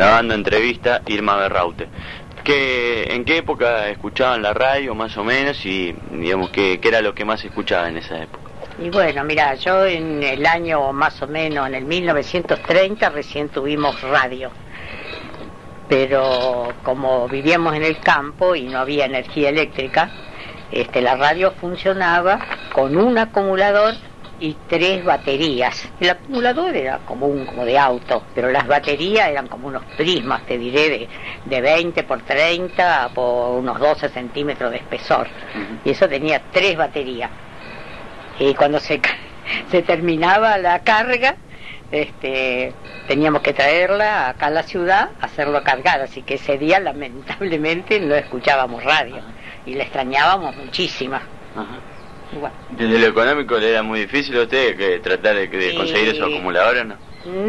grabando entrevista Irma Berraute. ¿En qué época escuchaban la radio más o menos y digamos qué era lo que más escuchaba en esa época? Y bueno, mira, yo en el año más o menos, en el 1930 recién tuvimos radio, pero como vivíamos en el campo y no había energía eléctrica, la radio funcionaba con un acumulador y 3 baterías. El acumulador era como de auto, pero las baterías eran como unos prismas, te diré, de 20 por 30 por unos 12 centímetros de espesor. Y eso tenía 3 baterías. Y cuando se terminaba la carga, teníamos que traerla acá a la ciudad, hacerlo cargar. Así que ese día, lamentablemente, no escuchábamos radio. Y la extrañábamos muchísimo. Bueno. ¿Desde lo económico le era muy difícil a usted que tratar de conseguir esos acumuladores, no?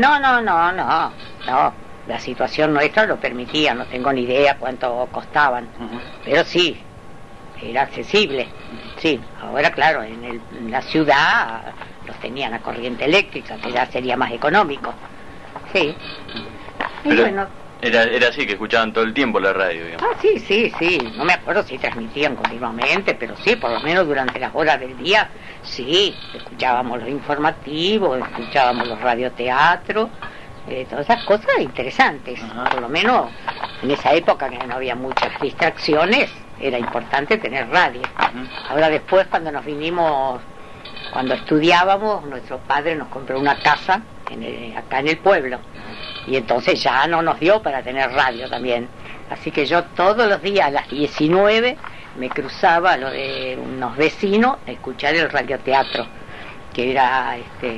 No. La situación nuestra lo permitía, no tengo ni idea cuánto costaban. Pero sí, era accesible. Sí, ahora claro, en la ciudad los tenían a corriente eléctrica, que ya sería más económico. Sí. Pero... bueno, Era así, que escuchaban todo el tiempo la radio, digamos. Sí. No me acuerdo si transmitían continuamente, pero sí, por lo menos durante las horas del día, sí. Escuchábamos los informativos, escuchábamos los radioteatros, todas esas cosas interesantes. Por lo menos en esa época que no había muchas distracciones, era importante tener radio. Ahora después, cuando nos vinimos, cuando estudiábamos, nuestro padre nos compró una casa acá en el pueblo. Y entonces ya no nos dio para tener radio también. Así que yo todos los días a las 19 me cruzaba a lo de unos vecinos a escuchar el radioteatro, que era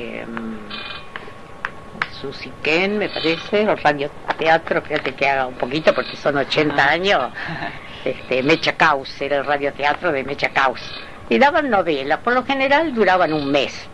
Susiquén, me parece, el radioteatro, fíjate que haga un poquito porque son 80 años. Mecha Caus, era el radioteatro de Mecha Caus. Y daban novelas, por lo general duraban un mes.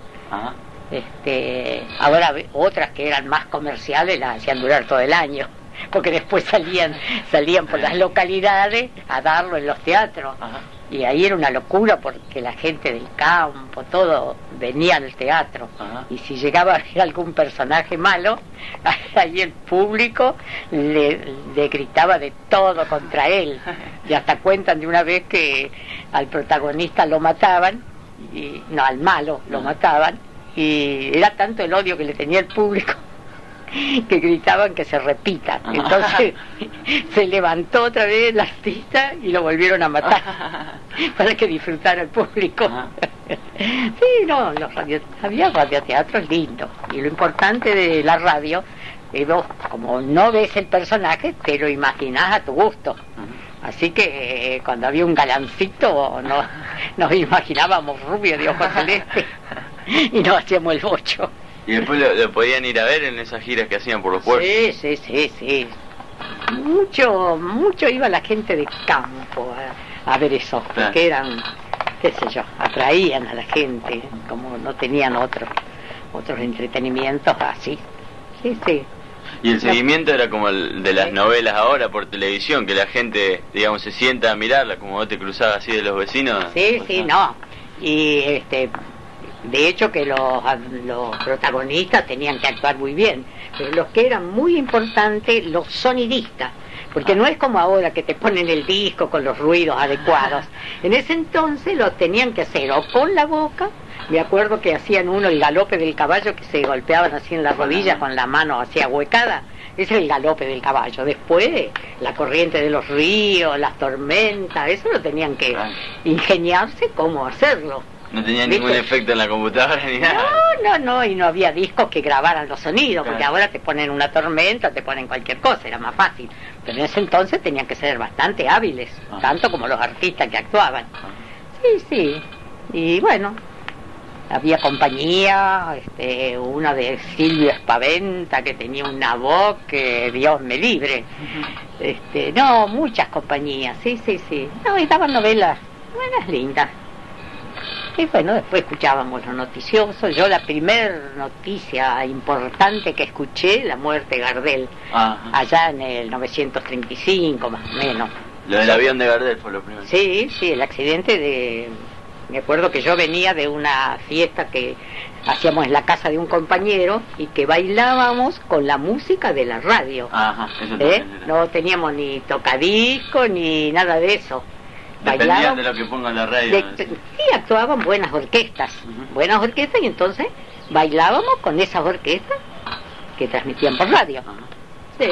Ahora otras que eran más comerciales las hacían durar todo el año, porque después salían por las localidades a darlo en los teatros. Y ahí era una locura porque la gente del campo, todo, venía al teatro. Y si llegaba a ver algún personaje malo, ahí el público le gritaba de todo contra él. Y hasta cuentan de una vez que al protagonista lo mataban, al malo lo mataban, y era tanto el odio que le tenía el público que gritaban que se repita. Entonces se levantó otra vez el artista y lo volvieron a matar para que disfrutara el público. Sí, no, había radioteatros lindos, y lo importante de la radio es vos, como no ves el personaje, te lo imaginás a tu gusto. Así que cuando había un galancito nos imaginábamos rubio de ojos celestes y nos hacíamos el bocho. ¿Y después lo podían ir a ver en esas giras que hacían por los pueblos? Sí. Mucho iba la gente de campo a ver eso, porque eran, qué sé yo, atraían a la gente, como no tenían otros entretenimientos así. Sí. ¿Y el seguimiento era como el de las novelas ahora por televisión, que la gente, digamos, se sienta a mirarla, como vos te cruzabas así de los vecinos? Sí, no. Y de hecho que los protagonistas tenían que actuar muy bien, pero los que eran muy importantes, los sonidistas, porque no es como ahora que te ponen el disco con los ruidos adecuados. En ese entonces los tenían que hacer o con la boca. Me acuerdo que hacían el galope del caballo, que se golpeaban así en las rodillas con la mano así ahuecada. Ese es el galope del caballo. Después, la corriente de los ríos, las tormentas, eso lo tenían que ingeniarse cómo hacerlo. No tenía ningún efecto en la computadora ni nada. No, y no había discos que grabaran los sonidos, porque ahora te ponen una tormenta, te ponen cualquier cosa, era más fácil. Pero en ese entonces tenían que ser bastante hábiles, tanto como los artistas que actuaban. Sí. Y bueno, había compañía, una de Silvio Espaventa, que tenía una voz que Dios me libre. Muchas compañías, sí. No, y daban novelas lindas. Y bueno, después escuchábamos los noticiosos. Yo la primer noticia importante que escuché, la muerte de Gardel, allá en el 935 más o menos. Lo del avión de Gardel fue lo primero. Sí, el accidente Me acuerdo que yo venía de una fiesta que hacíamos en la casa de un compañero y que bailábamos con la música de la radio. Ajá, eso también era. No teníamos ni tocadisco ni nada de eso. Dependían de lo que ponga la radio. Sí, actuaban buenas orquestas, buenas orquestas, y entonces bailábamos con esas orquestas que transmitían por radio. Sí,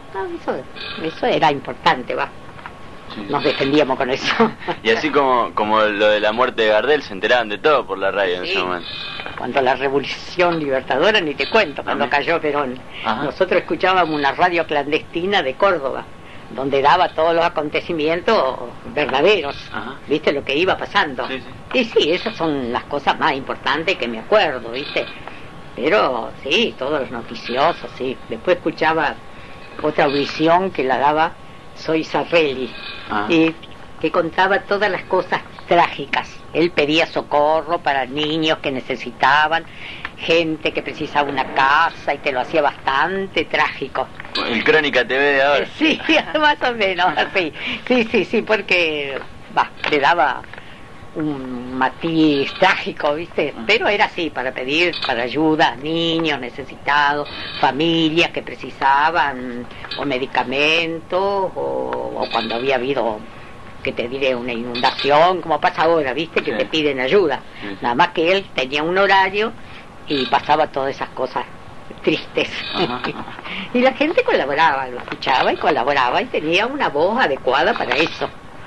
eso era importante, va. Sí. Nos defendíamos con eso. Y así como lo de la muerte de Gardel, se enteraban de todo por la radio en ese momento. Cuando la Revolución Libertadora, ni te cuento, cuando cayó Perón. Nosotros escuchábamos una radio clandestina de Córdoba, donde daba todos los acontecimientos verdaderos. ¿Viste lo que iba pasando? Sí, esas son las cosas más importantes que me acuerdo, ¿viste? Pero sí, todos los noticiosos, sí. Después escuchaba otra audición que la daba Soy Sarrelli, y que contaba todas las cosas trágicas. Él pedía socorro para niños que necesitaban, gente que precisaba una casa, y te lo hacía bastante trágico. El Crónica TV de ahora. Sí, más o menos, así. Sí, porque le daba un matiz trágico, ¿viste? Pero era así, para pedir para ayuda a niños necesitados, familias que precisaban o medicamentos, o cuando había habido, que te diré, una inundación, como pasa ahora, ¿viste? Que te piden ayuda. Nada más que él tenía un horario y pasaba todas esas cosas tristes. Y la gente colaboraba, lo escuchaba y colaboraba, y tenía una voz adecuada para eso.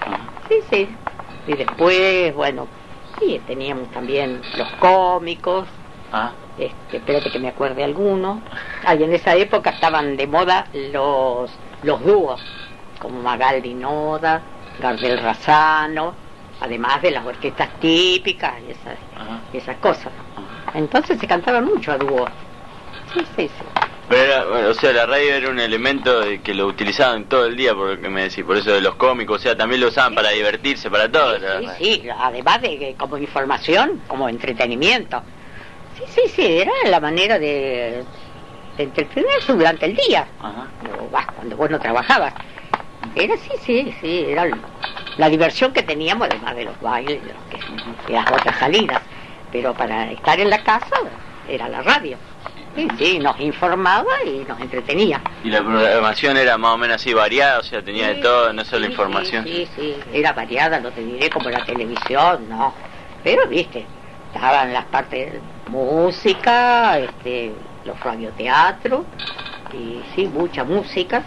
Sí. Y después, bueno, sí, teníamos también los cómicos. Espérate que me acuerde algunos. Y en esa época estaban de moda los dúos, como Magaldi Noda, Gardel Razzano, además de las orquestas típicas y esas cosas. Entonces se cantaba mucho a dúo. Sí. Pero bueno, o sea, la radio era un elemento de que lo utilizaban todo el día, por lo que me decís, por eso de los cómicos, o sea, también lo usaban para divertirse, para todo. Sí, además de como información, como entretenimiento. Sí, era la manera de entretenerse durante el día, cuando vos no trabajabas. Era era la diversión que teníamos, además de los bailes y las otras salidas. Pero para estar en la casa era la radio. Sí, nos informaba y nos entretenía. ¿Y la programación era más o menos así variada? O sea, tenía de todo, no solo información. Sí, era variada, no te diré como la televisión, no. Pero, viste, estaban las partes de música, los radioteatros, y sí, mucha música,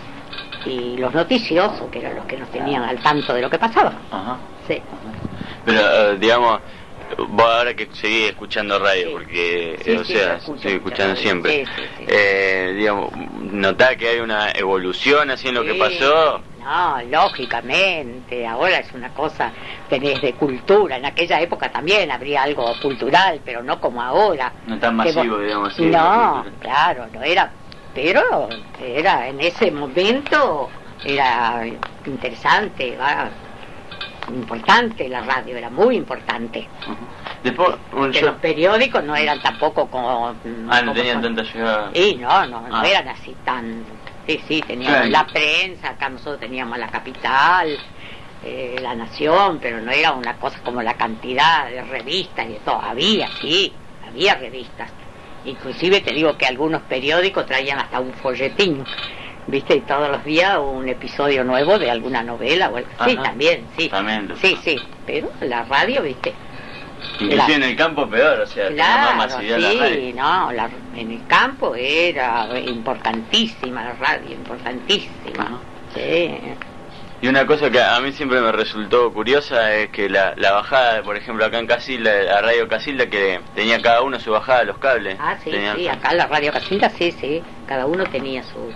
y los noticiosos, que eran los que nos tenían al tanto de lo que pasaba. Sí. Pero, digamos, vos ahora que seguís escuchando radio, porque, estoy escuchando siempre, digamos, ¿notás que hay una evolución así en lo que pasó? No, lógicamente, ahora es una cosa tenés de cultura, en aquella época también habría algo cultural, pero no como ahora. No tan masivo, digamos así. No, claro, no era, pero era en ese momento, era interesante, importante la radio, era muy importante. Después, los periódicos no eran tampoco como... no tenían tanta llegada. No eran así tan... Sí, teníamos la prensa, acá nosotros teníamos La Capital, La Nación, pero no era una cosa como la cantidad de revistas y de todo. Había revistas. Inclusive te digo que algunos periódicos traían hasta un folletín, ¿viste? Y todos los días un episodio nuevo de alguna novela o algo. Sí, también. Sí, pero la radio, ¿viste? Inclusive en el campo peor, o sea, claro, más masividad la radio. En el campo era importantísima la radio, importantísima. Sí. Y una cosa que a mí siempre me resultó curiosa es que la bajada, por ejemplo, acá en Casilda, la radio Casilda, que tenía cada uno su bajada de los cables. Sí, acá la radio Casilda, sí, cada uno tenía su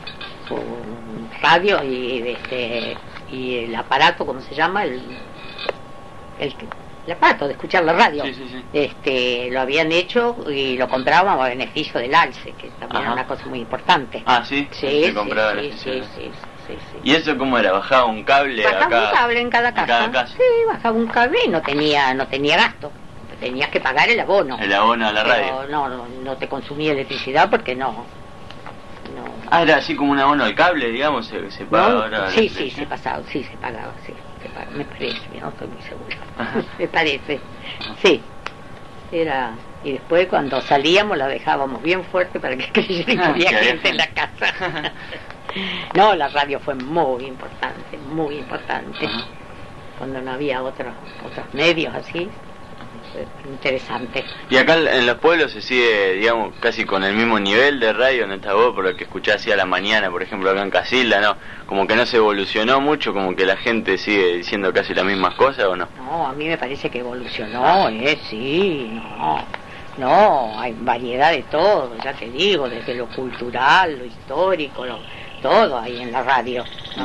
radio y el aparato, ¿cómo se llama? El aparato de escuchar la radio. Sí. Lo habían hecho y lo compraban a beneficio del ALCE, que también era una cosa muy importante. Sí. Sí. ¿Y eso cómo era? ¿Bajaba un cable acá? Bajaba un cable en cada casa. Sí, bajaba un cable y no tenía gasto. Tenías que pagar el abono. El abono a la radio. No te consumía electricidad porque no. Era así como un abono al cable, digamos, se paga ahora. Sí, se pagaba, sí. me parece, no estoy muy segura. Me parece, sí. Era, y después cuando salíamos la dejábamos bien fuerte para que creyera que había gente en la casa. No, la radio fue muy importante, muy importante. Cuando no había otros medios así. Interesante. Y acá en los pueblos se sigue, digamos, casi con el mismo nivel de radio en esta voz, por lo que escuché así a la mañana, por ejemplo, acá en Casilda, ¿no? Como que no se evolucionó mucho, como que la gente sigue diciendo casi las mismas cosas, ¿o no? No, a mí me parece que evolucionó, sí, no, hay variedad de todo, ya te digo, desde lo cultural, lo histórico, todo hay en la radio,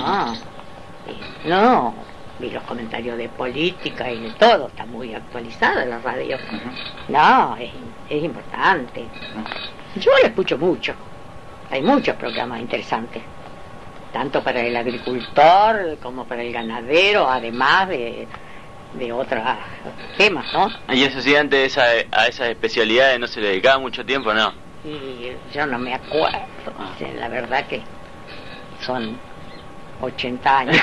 no. Vi los comentarios de política y de todo, está muy actualizada la radio. No, es importante. Yo la escucho mucho. Hay muchos programas interesantes, tanto para el agricultor como para el ganadero, además de otros temas, ¿no? Y eso sí, antes a esas especialidades no se le dedicaba mucho tiempo, ¿no? Y yo no me acuerdo, la verdad que son 80 años.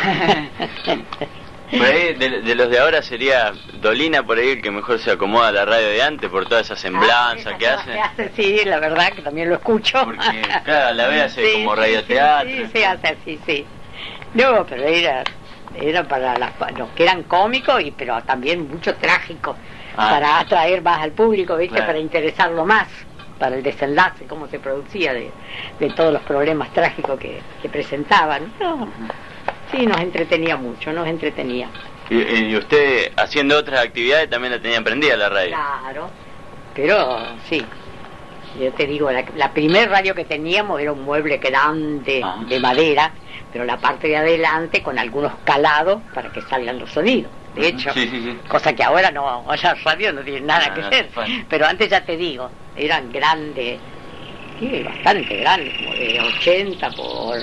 Por ahí, de los de ahora sería Dolina por ahí el que mejor se acomoda a la radio de antes por toda esa semblanza que hace. Sí, la verdad que también lo escucho. Porque claro, la vez hace como radioteatro. Sí, se hace así, sí. No, pero era para los que eran cómicos, pero también mucho trágico, para atraer más al público, ¿viste? Claro. Para interesarlo más, para el desenlace, cómo se producía de todos los problemas trágicos que presentaban. No. Sí, nos entretenía mucho, nos entretenía. ¿Y usted, haciendo otras actividades, también la tenía prendida la radio? Claro, pero sí. Yo te digo, la primer radio que teníamos era un mueble grande de madera, pero la parte de adelante con algunos calados para que salgan los sonidos. De hecho, cosa que ahora no, la radio no tiene nada que ver. Pero antes ya te digo, eran grandes, sí, bastante grandes, como de 80 por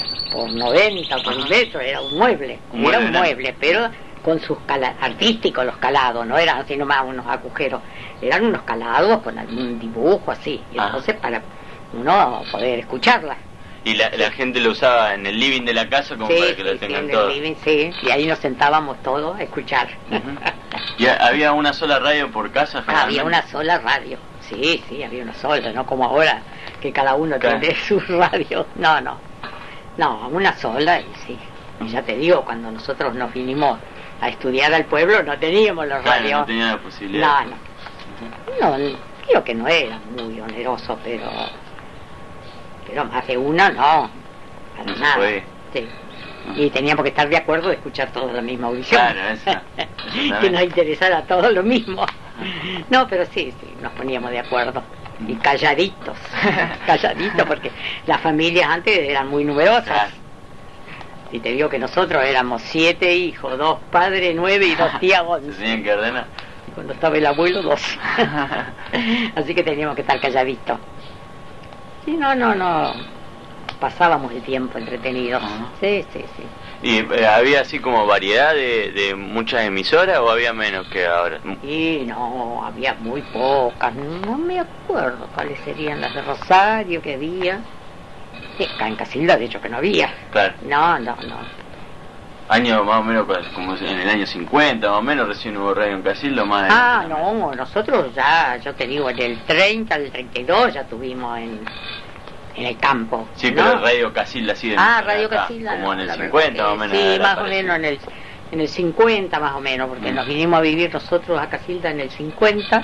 90 por un metro, era un mueble, pero con sus artísticos los calados, no eran así nomás unos agujeros, eran unos calados con algún dibujo así, y entonces para uno poder escucharla. ¿Y la gente lo usaba en el living de la casa como para que lo tengan todo? Sí, en el living, sí, y ahí nos sentábamos todos a escuchar. ¿Y había una sola radio por casa? Había una sola radio, sí, había una sola, no como ahora que cada uno tiene su radio, no, una sola, y sí. Y ya te digo, cuando nosotros nos vinimos a estudiar al pueblo, no teníamos los radios. No tenía la posibilidad. No, creo que no era muy oneroso, pero más de uno no, para nada. Sí. Y teníamos que estar de acuerdo de escuchar todos la misma audición. Claro, que nos interesara a todos lo mismo. No, pero sí, nos poníamos de acuerdo. Y calladitos, porque las familias antes eran muy numerosas. Y te digo que nosotros éramos 7 hijos, 2 padres, 9 y 2 tías 11. ¿Se tenían que ordenar? Y cuando estaba el abuelo, 2. Así que teníamos que estar calladitos. Sí, no. Pasábamos el tiempo entretenidos. Sí. ¿Y había así como variedad de muchas emisoras o había menos que ahora? Y no, había muy pocas, no me acuerdo cuáles serían las de Rosario que había. Acá en Casilda de hecho que no había. Claro. No. Año más o menos, como en el año 50 más o menos, recién hubo radio en Casilda más. No, nosotros ya, yo te digo, en el 30, el 32 ya tuvimos en el campo. Sí, pero Radio Casilda sí. Radio Casilda. Como en el 50 más o menos. Sí, más o menos en el 50 más o menos, porque nos vinimos a vivir nosotros a Casilda en el 50.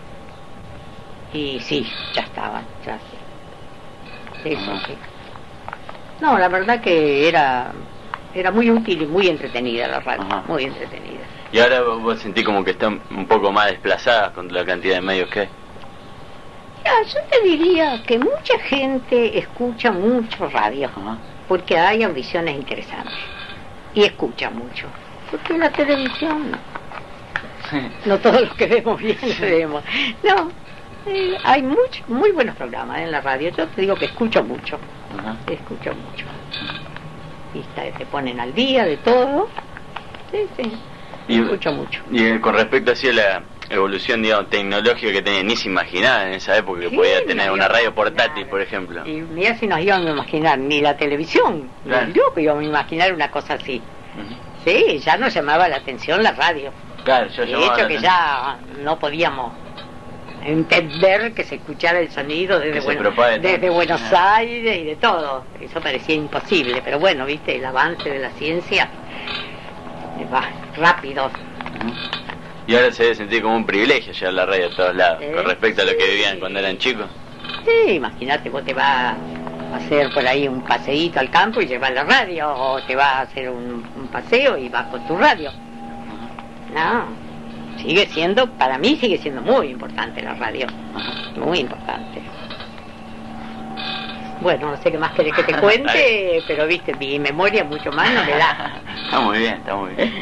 Y sí, ya estaban, ya sí. No, la verdad que era muy útil y muy entretenida la radio, muy entretenida. ¿Y ahora vos sentís como que están un poco más desplazadas con la cantidad de medios que hay? Yo te diría que mucha gente escucha mucho radio, porque hay audiciones interesantes, y escucha mucho, porque en la televisión no todos los que vemos bien lo vemos. No, hay muy buenos programas en la radio, yo te digo que escucho mucho, y te ponen al día de todo, escucho mucho. Y con respecto así a la evolución, digamos, tecnológica que tenía, ni se imaginaba en esa época que podía tener una radio portátil, por ejemplo. Y mira si nos íbamos a imaginar, ni la televisión, ni loco íbamos a imaginar una cosa así. Sí, ya nos llamaba la atención la radio. Claro, yo de hecho que ya no podíamos entender que se escuchara el sonido desde Buenos Aires y de todo. Eso parecía imposible, pero bueno, viste, el avance de la ciencia va rápido. Y ahora se debe sentir como un privilegio llevar la radio a todos lados, con respecto a lo que vivían cuando eran chicos. Sí, imagínate, vos te vas a hacer por ahí un paseíto al campo y llevas la radio, o te vas a hacer un paseo y vas con tu radio. No, sigue siendo, para mí sigue siendo muy importante la radio, muy importante. Bueno, no sé qué más querés que te cuente, pero viste, mi memoria mucho más no me da. Está muy bien, está muy bien.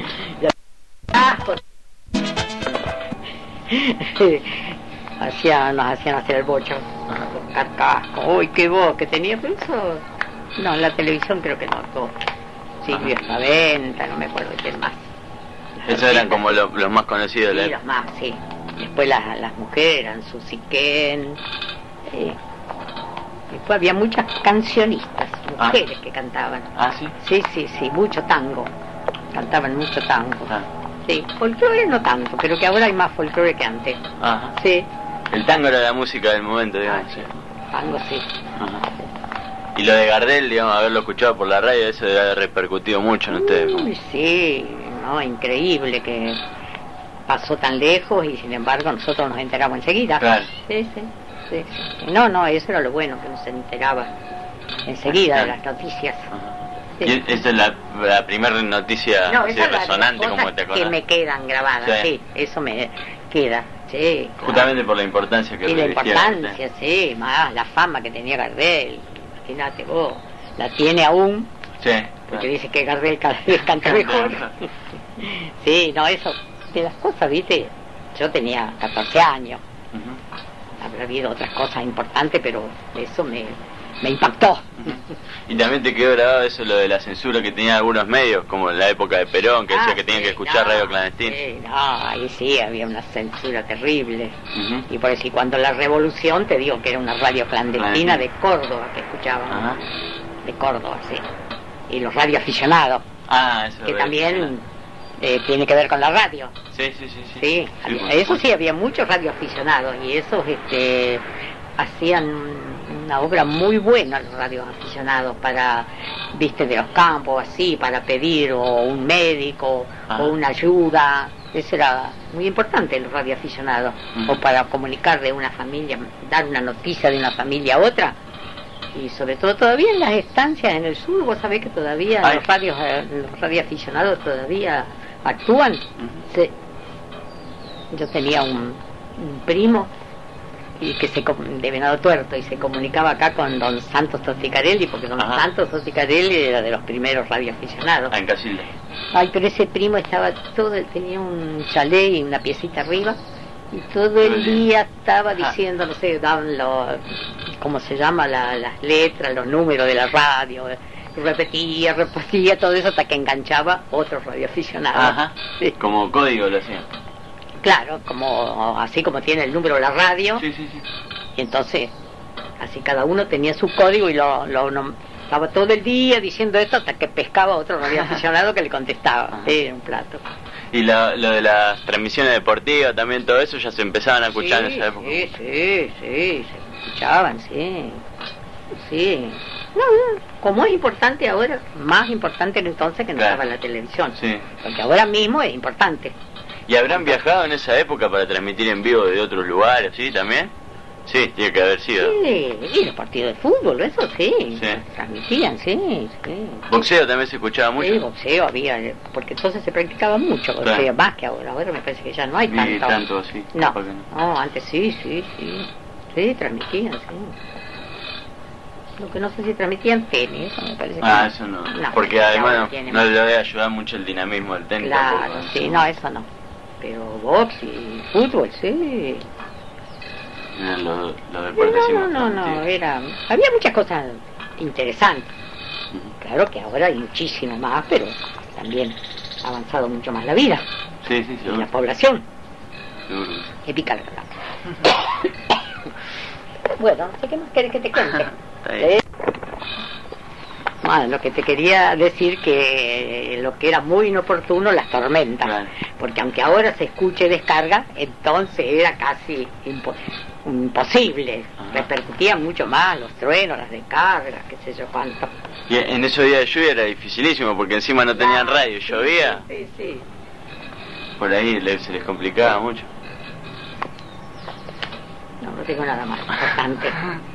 Nos hacían hacer el bocho, casco, uy, qué voz que tenía, pero eso, no, en la televisión creo que no, todo. Silvio Espaventa, no me acuerdo de quién más. Esos eran como los más conocidos, sí, los más, sí. Después las mujeres eran Susi Ken. Después había muchas cancionistas, mujeres que cantaban. Ah, sí. Sí, mucho tango. Cantaban mucho tango. Sí, folclore no tanto, creo que ahora hay más folclore que antes. Ajá. Sí. El tango era la música del momento, digamos. Sí. Tango, sí. Ajá. Y lo de Gardel, digamos, haberlo escuchado por la radio, eso debe haber repercutido mucho en ustedes. Sí, no, increíble que pasó tan lejos y sin embargo nosotros nos enteramos enseguida. Claro. Sí. No, eso era lo bueno, que nos enteraba enseguida de las noticias. Sí. Y esa es la primera noticia resonante, como te acuerdas. Que me quedan grabadas, sí, eso me queda. Sí, justamente por la importancia que y la importancia, sí, más la fama que tenía Gardel. Imagínate vos, la tiene aún, porque dice que Gardel cada vez canta mejor. Sí, no, eso, de las cosas, viste, yo tenía 14 años, habrá habido otras cosas importantes, pero eso me impactó. Y también te quedó grabado eso, lo de la censura que tenían algunos medios, como en la época de Perón, que decía que tenían que escuchar radio clandestina. Sí, ahí sí había una censura terrible. Y por eso, cuando la revolución, te digo que era una radio clandestina de Córdoba que escuchaban. De Córdoba, sí. Y los radioaficionados, eso que también tiene que ver con la radio. Sí, eso sí, había muchos radioaficionados y esos hacían una obra muy buena los radioaficionados para, viste, de los campos, así, para pedir o un médico o una ayuda. Eso era muy importante, los radioaficionados, o para comunicar de una familia, dar una noticia de una familia a otra. Y sobre todo todavía en las estancias en el sur, vos sabés que todavía los radioaficionados todavía actúan. Sí. Yo tenía un primo y que de Venado Tuerto, y se comunicaba acá con don Santos Tosticarelli, porque don Santos Tosticarelli era de los primeros radioaficionados. En Casilda. Pero ese primo tenía un chalet y una piecita arriba, y todo el día estaba diciendo, no sé, daban ¿cómo se llama? Las letras, los números de la radio, repetía todo eso hasta que enganchaba otros radioaficionados. Sí. Como código lo hacían. Claro, así como tiene el número de la radio. Sí. Y entonces, así cada uno tenía su código y estaba todo el día diciendo esto hasta que pescaba otro radioaficionado que le contestaba. Era un plato. Y lo de las transmisiones deportivas, también todo eso ya se empezaban a escuchar en esa época. Sí, se escuchaban, sí. No, como es importante ahora, más importante que entonces que no estaba en la televisión. Sí. Porque ahora mismo es importante. ¿Y habrán viajado en esa época para transmitir en vivo de otros lugares, sí, también? Sí, tiene que haber sido. Sí, y los partidos de fútbol, eso sí. Transmitían, sí. ¿Boxeo también se escuchaba mucho? Sí, boxeo había, porque entonces se practicaba mucho boxeo, más que ahora. Ahora me parece que ya no hay tanto. Ni tanto así. No, antes sí. Sí, transmitían, sí. Lo que no sé si transmitían tenis, eso me parece que eso no. Porque además no le debe ayudar mucho el dinamismo del tenis. Claro, tampoco, sí, no, eso no. Pero box y fútbol, sí. Los deportes había muchas cosas interesantes. Claro que ahora hay muchísimo más, pero también ha avanzado mucho más la vida. Sí, y la población. Seguro. Épica la verdad. Bueno, no sé qué más querés que te cuente. Bueno, lo que te quería decir que lo que era muy inoportuno, las tormentas, Claro. porque aunque ahora se escuche descarga, entonces era casi imposible, Ajá. repercutían mucho más los truenos, las descargas, qué sé yo cuánto. Y en esos días de lluvia era dificilísimo, porque encima no tenían radio, Sí, llovía, Sí, sí. por ahí se les complicaba mucho. No tengo nada más importante.